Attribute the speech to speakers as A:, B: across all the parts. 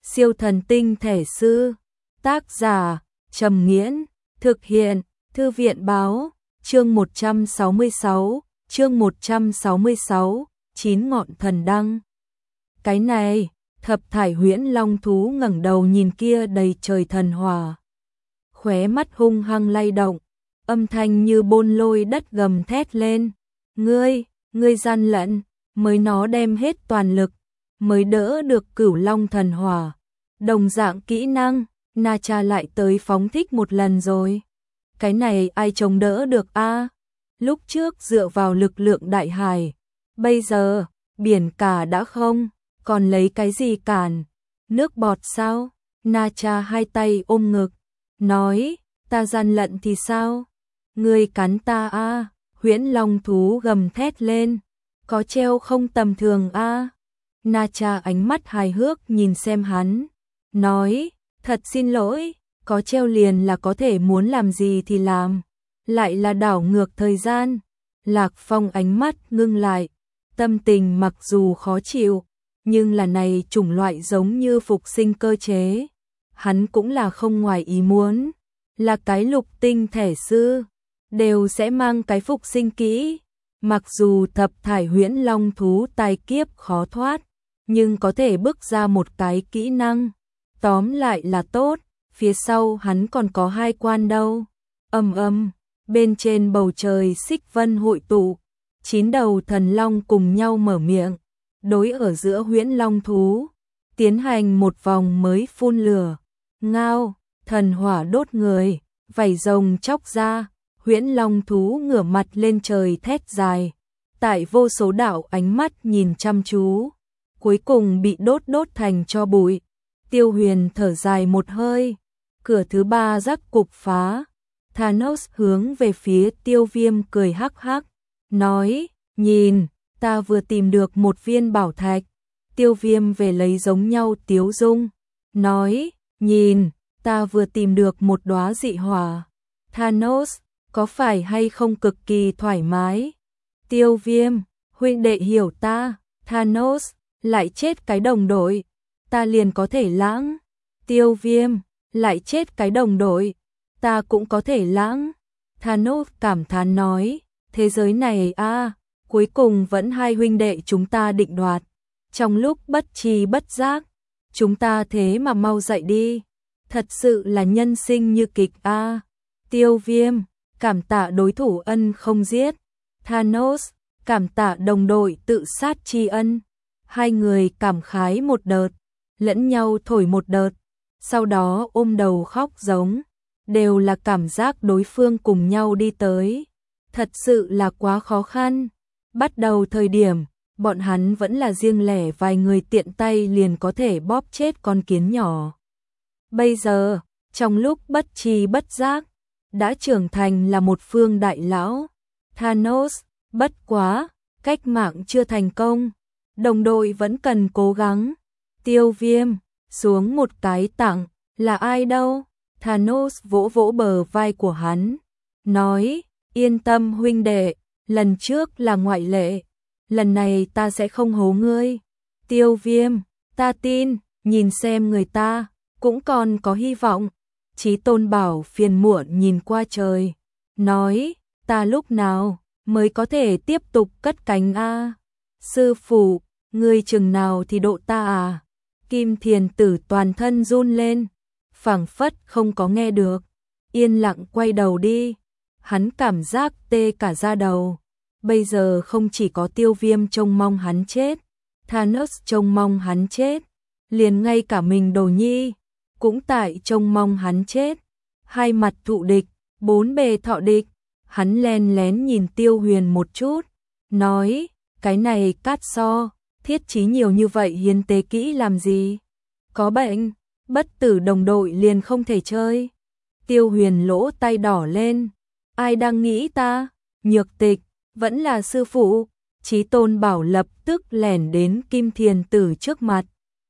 A: Siêu thần tinh thể sư. Tác giả Trầm Nghiễn. Thực hiện Thư viện Báo. Chương 166. Chương 166. 9 ngọn thần đăng. Cái này, Thập Thải Huyễn Long thú ngẩng đầu nhìn kia đầy trời thần hỏa. Khóe mắt hung hăng lay động, âm thanh như bôn lôi đất gầm thét lên. Ngươi gian lận, mới nó đem hết toàn lực, mới đỡ được Cửu Long thần hỏa. Đồng dạng kỹ năng, Na Cha lại tới phóng thích một lần rồi. Cái này ai chống đỡ được a? Lúc trước dựa vào lực lượng đại hải, bây giờ, biển cả đã không, còn lấy cái gì cản? Nước bọt sao? Na Cha hai tay ôm ngực, nói, ta gian lận thì sao? Ngươi cắn ta a? Huyễn Long thú gầm thét lên, có treo không tầm thường a? Na Cha ánh mắt hài hước nhìn xem hắn, nói, thật xin lỗi, có treo liền là có thể muốn làm gì thì làm, lại là đảo ngược thời gian. Lạc Phong ánh mắt ngưng lại, tâm tình mặc dù khó chịu, nhưng là này chủng loại giống như phục sinh cơ chế, hắn cũng là không ngoài ý muốn, là cái lục tinh thể sư, đều sẽ mang cái phục sinh kỹ, mặc dù Thập Thải Huyễn Long thú tai kiếp khó thoát, nhưng có thể bước ra một cái kỹ năng, tóm lại là tốt, phía sau hắn còn có hai quan đâu. Bên trên bầu trời xích vân hội tụ, 9 đầu thần long cùng nhau mở miệng, đối ở giữa Huyễn Long thú, tiến hành một vòng mới phun lửa. Ngao, thần hỏa đốt người, vảy rồng chóc ra, Huyễn Long thú ngửa mặt lên trời thét dài, tại vô số đạo ánh mắt nhìn chăm chú, cuối cùng bị đốt thành tro bụi. Tiêu Huyền thở dài một hơi, cửa thứ 3 rắc cục phá. Thanos hướng về phía Tiêu Viêm cười hắc hắc, nói, nhìn, ta vừa tìm được một viên bảo thạch. Tiêu Viêm về lấy giống nhau tiếu dung, nói, nhìn, ta vừa tìm được một đóa dị hỏa. Thanos, có phải hay không cực kỳ thoải mái? Tiêu Viêm, huynh đệ hiểu ta. Thanos, lại chết cái đồng đội, ta liền có thể lãng. Tiêu Viêm, lại chết cái đồng đội, ta cũng có thể lãng. Thanos cảm thán nói, thế giới này cuối cùng vẫn hai huynh đệ chúng ta định đoạt. Trong lúc bất tri bất giác, chúng ta thế mà mau dậy đi. Thật sự là nhân sinh như kịch a. Tiêu Viêm, cảm tạ đối thủ ân không giết. Thanos, cảm tạ đồng đội tự sát tri ân. Hai người cảm khái một đợt, lẫn nhau thổi một đợt, sau đó ôm đầu khóc giống, đều là cảm giác đối phương cùng nhau đi tới. Thật sự là quá khó khăn. Bắt đầu thời điểm, bọn hắn vẫn là riêng lẻ vài người tiện tay liền có thể bóp chết con kiến nhỏ. Bây giờ, trong lúc bất tri bất giác, đã trưởng thành là một phương đại lão. Thanos, bất quá, cách mạng chưa thành công, đồng đội vẫn cần cố gắng. Tiêu Viêm, xuống một cái tặng, là ai đâu? Thanos vỗ vỗ bờ vai của hắn, nói, yên tâm huynh đệ, lần trước là ngoại lệ, lần này ta sẽ không hố ngươi. Tiêu Viêm, ta tin, nhìn xem người ta, cũng còn có hy vọng. Chí Tôn Bảo phiền muộn nhìn qua trời, nói, ta lúc nào mới có thể tiếp tục cất cánh a? Sư phụ, ngươi chừng nào thì độ ta à? Kim Thiền Tử toàn thân run lên, phảng phất không có nghe được, yên lặng quay đầu đi. Hắn cảm giác tê cả da đầu. Bây giờ không chỉ có Tiêu Viêm trông mong hắn chết, Thanos trông mong hắn chết, liền ngay cả mình Đồ Nhi cũng tại trông mong hắn chết. Hai mặt thụ địch, bốn bề thọ địch. Hắn len lén nhìn Tiêu Huyền một chút, nói, cái này cát so, thiết chí nhiều như vậy hiến tế kỹ làm gì? Có bệnh, bất tử đồng đội liền không thể chơi. Tiêu Huyền lỗ tay đỏ lên, ai đang nghĩ ta? Nhược Tịch, vẫn là sư phụ. Chí Tôn Bảo lập tức lẻn đến Kim Thiền Tử trước mặt,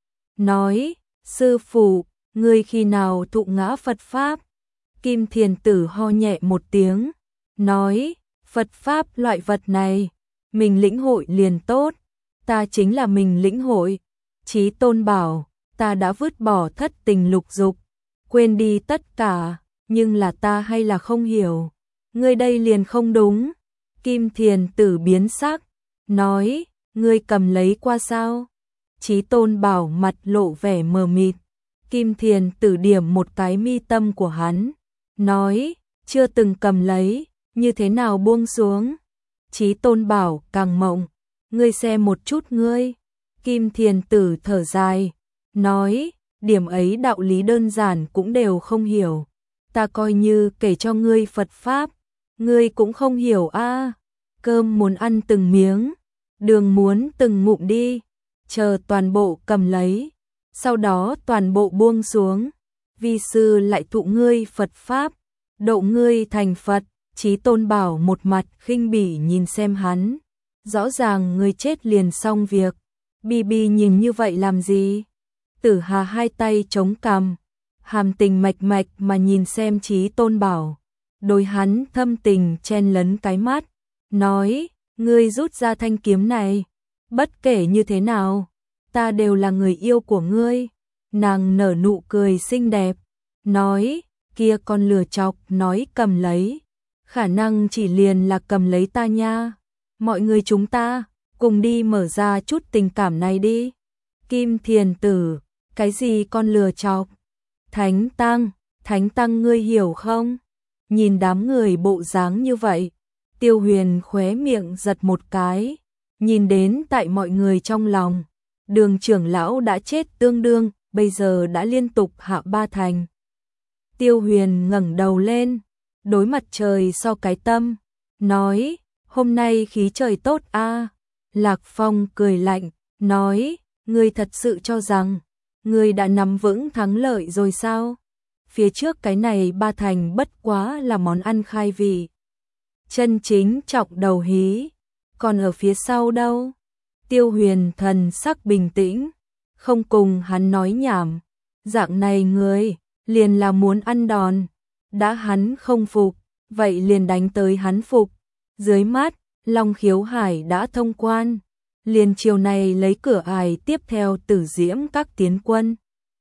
A: nói, sư phụ, ngươi khi nào thụ ngã Phật Pháp? Kim Thiền Tử ho nhẹ một tiếng, nói, Phật Pháp loại vật này, mình lĩnh hội liền tốt, ta chính là mình lĩnh hội. Chí Tôn Bảo, ta đã vứt bỏ thất tình lục dục, quên đi tất cả, nhưng là ta hay là không hiểu, ngươi đây liền không đúng. Kim Thiền Tử biến sắc, nói, ngươi cầm lấy qua sao? Chí Tôn Bảo mặt lộ vẻ mờ mịt. Kim Thiền Tử điểm một cái mi tâm của hắn, nói, chưa từng cầm lấy, như thế nào buông xuống? Chí Tôn Bảo càng mộng, ngươi xem một chút ngươi. Kim Thiền Tử thở dài, nói, điểm ấy đạo lý đơn giản cũng đều không hiểu. Ta coi như kể cho ngươi Phật Pháp, ngươi cũng không hiểu a. Cơm muốn ăn từng miếng, đường muốn từng ngụm đi, chờ toàn bộ cầm lấy, sau đó toàn bộ buông xuống. Vi sư lại thụ ngươi Phật Pháp, độ ngươi thành Phật. Chí Tôn Bảo một mặt khinh bỉ nhìn xem hắn, rõ ràng ngươi chết liền xong việc, bi bi nhìn như vậy làm gì? Tử Hà hai tay chống cằm, hàm tình mạch mạch mà nhìn xem Chí Tôn Bảo, đối hắn thâm tình chen lấn cái mắt, nói, ngươi rút ra thanh kiếm này, bất kể như thế nào, ta đều là người yêu của ngươi. Nàng nở nụ cười xinh đẹp, nói, kia con lừa chọc nói cầm lấy, khả năng chỉ liền là cầm lấy ta nha. Mọi người chúng ta, cùng đi mở ra chút tình cảm này đi. Kim Thiền Tử, cái gì con lừa chọc? Thánh Tăng ngươi hiểu không? Nhìn đám người bộ dáng như vậy, Tiêu Huyền khóe miệng giật một cái, nhìn đến tại mọi người trong lòng, Đường trưởng lão đã chết tương đương, bây giờ đã liên tục hạ 3 thành. Tiêu Huyền ngẩng đầu lên, đối mặt trời so cái tâm, nói, hôm nay khí trời tốt a. Lạc Phong cười lạnh, nói, ngươi thật sự cho rằng, ngươi đã nắm vững thắng lợi rồi sao? Phía trước cái này 3 thành bất quá là món ăn khai vị. Chân chính trọng đầu hí, còn ở phía sau đâu? Tiêu Huyền thần sắc bình tĩnh, không cùng hắn nói nhảm, dạng này người, liền là muốn ăn đòn, đã hắn không phục, vậy liền đánh tới hắn phục. Dưới mắt, Long Khiếu Hải đã thông quan, liền chiều này lấy cửa ải tiếp theo Tử Diễm các tiến quân.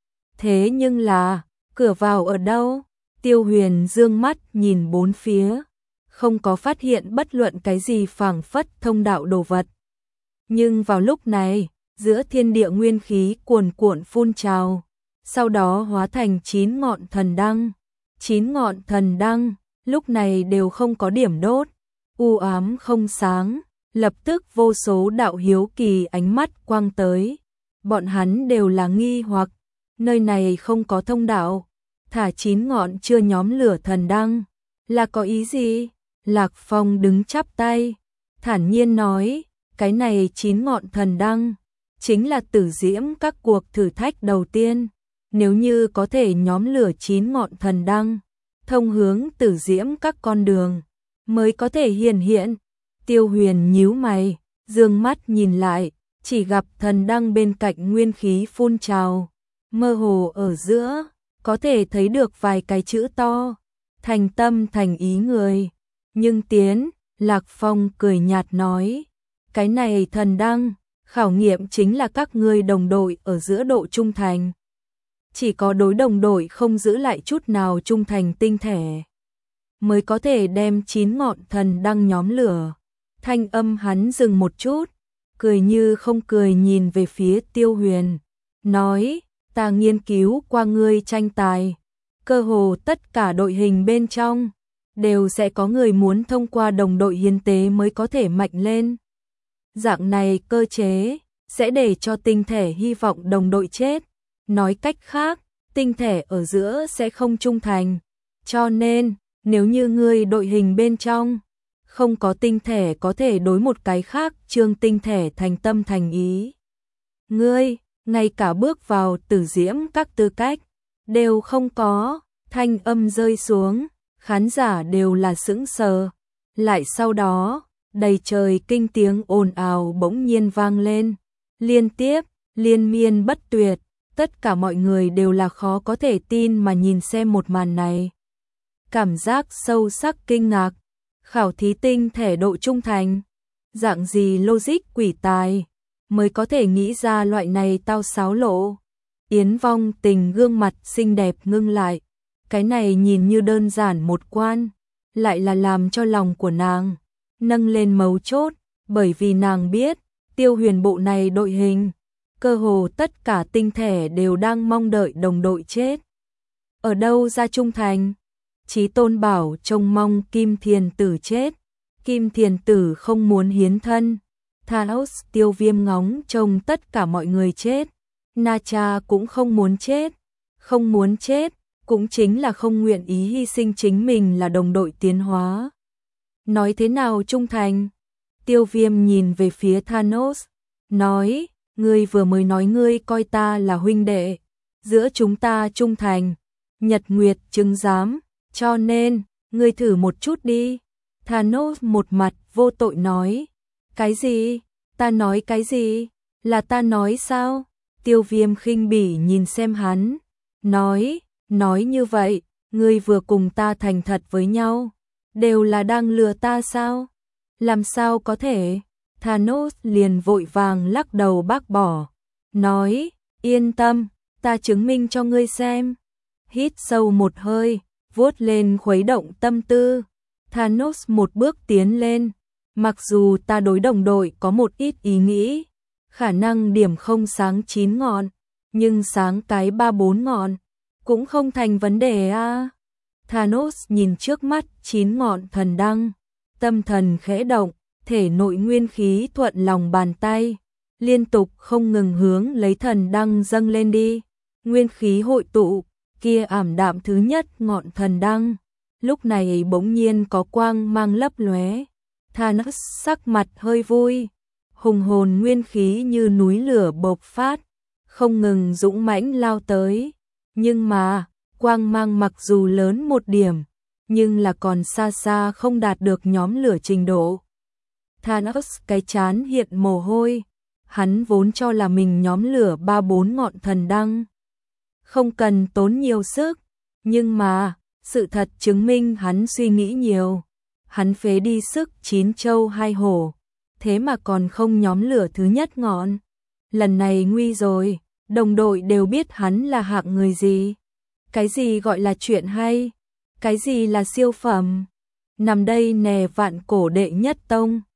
A: Thế nhưng là, cửa vào ở đâu? Tiêu Huyền dương mắt nhìn bốn phía, không có phát hiện bất luận cái gì phảng phất thông đạo đồ vật. Nhưng vào lúc này, giữa thiên địa nguyên khí cuồn cuộn phun trào, sau đó hóa thành 9 ngọn thần đăng. 9 ngọn thần đăng, lúc này đều không có điểm đốt, u ám không sáng, lập tức vô số đạo hiếu kỳ ánh mắt quang tới. Bọn hắn đều là nghi hoặc, nơi này không có thông đạo, thả 9 ngọn chưa nhóm lửa thần đăng, là có ý gì? Lạc Phong đứng chắp tay, thản nhiên nói, cái này 9 ngọn thần đăng, chính là Tử Diễm các cuộc thử thách đầu tiên. Nếu như có thể nhóm lửa 9 ngọn thần đăng, thông hướng Tử Diễm các con đường, mới có thể hiển hiện. Tiêu Huyền nhíu mày, dương mắt nhìn lại, chỉ gặp thần đăng bên cạnh nguyên khí phun trào, mơ hồ ở giữa, có thể thấy được vài cái chữ to, thành tâm thành ý người. Nhưng tiến, Lạc Phong cười nhạt nói, cái này thần đăng, khảo nghiệm chính là các ngươi đồng đội ở giữa độ trung thành. Chỉ có đối đồng đội không giữ lại chút nào trung thành tinh thể, mới có thể đem 9 ngọn thần đăng nhóm lửa. Thanh âm hắn dừng một chút, cười như không cười nhìn về phía Tiêu Huyền, nói, ta nghiên cứu qua ngươi tranh tài, cơ hồ tất cả đội hình bên trong, đều sẽ có người muốn thông qua đồng đội hiến tế mới có thể mạnh lên. Dạng này cơ chế, sẽ để cho tinh thể hy vọng đồng đội chết. Nói cách khác, tinh thể ở giữa sẽ không trung thành. Cho nên, nếu như ngươi đội hình bên trong, không có tinh thể có thể đối một cái khác trương tinh thể thành tâm thành ý. Ngươi, ngay cả bước vào Tử Diễm các tư cách, đều không có. Thanh âm rơi xuống, khán giả đều là sững sờ. Lại sau đó, đầy trời kinh tiếng ồn ào bỗng nhiên vang lên, liên tiếp, liên miên bất tuyệt, tất cả mọi người đều là khó có thể tin mà nhìn xem một màn này. Cảm giác sâu sắc kinh ngạc, khảo thí tinh thể độ trung thành, dạng gì logic quỷ tài, mới có thể nghĩ ra loại này tao xáo lộ. Yến Vong Tình gương mặt xinh đẹp ngưng lại. Cái này nhìn như đơn giản một quan, lại là làm cho lòng của nàng nâng lên mấu chốt, bởi vì nàng biết, Tiêu Huyền bộ này đội hình, cơ hồ tất cả tinh thể đều đang mong đợi đồng đội chết. Ở đâu ra trung thành? Chí Tôn bảo trông mong Kim Thiền Tử chết. Kim Thiền Tử không muốn hiến thân. Thanos Tiêu Viêm ngóng trông tất cả mọi người chết. Na Cha cũng không muốn chết. Không muốn chết, cũng chính là không nguyện ý hy sinh chính mình là đồng đội tiến hóa. Nói thế nào trung thành? Tiêu Viêm nhìn về phía Thanos, nói, ngươi vừa mới nói ngươi coi ta là huynh đệ, giữa chúng ta trung thành, Nhật Nguyệt chứng giám, cho nên, ngươi thử một chút đi. Thanos một mặt vô tội nói, cái gì? Ta nói cái gì? Là ta nói sao? Tiêu Viêm khinh bỉ nhìn xem hắn, nói như vậy, ngươi vừa cùng ta thành thật với nhau, đều là đang lừa ta sao? Làm sao có thể? Thanos liền vội vàng lắc đầu bác bỏ, nói, yên tâm, ta chứng minh cho ngươi xem. Hít sâu một hơi, vuốt lên khuấy động tâm tư. Thanos một bước tiến lên, mặc dù ta đối đồng đội có một ít ý nghĩ, khả năng điểm không sáng 9 ngọn, nhưng sáng cái 3-4 ngọn, cũng không thành vấn đề a. Thanos nhìn trước mắt 9 ngọn thần đăng, tâm thần khẽ động, thể nội nguyên khí thuận lòng bàn tay, liên tục không ngừng hướng lấy thần đăng dâng lên đi. Nguyên khí hội tụ, kia ảm đạm thứ nhất ngọn thần đăng, lúc này bỗng nhiên có quang mang lấp lóe. Thanos sắc mặt hơi vui, hùng hồn nguyên khí như núi lửa bộc phát, không ngừng dũng mãnh lao tới, nhưng mà, quang mang mặc dù lớn một điểm, nhưng là còn xa xa không đạt được nhóm lửa trình độ. Thanos cái chán hiện mồ hôi, hắn vốn cho là mình nhóm lửa 3-4 ngọn thần đăng, không cần tốn nhiều sức, nhưng mà, sự thật chứng minh hắn suy nghĩ nhiều. Hắn phế đi sức 9 châu 2 hổ, thế mà còn không nhóm lửa thứ nhất ngọn. Lần này nguy rồi, đồng đội đều biết hắn là hạng người gì. Cái gì gọi là chuyện hay? Cái gì là siêu phẩm? Nằm đây nè vạn cổ đệ nhất tông.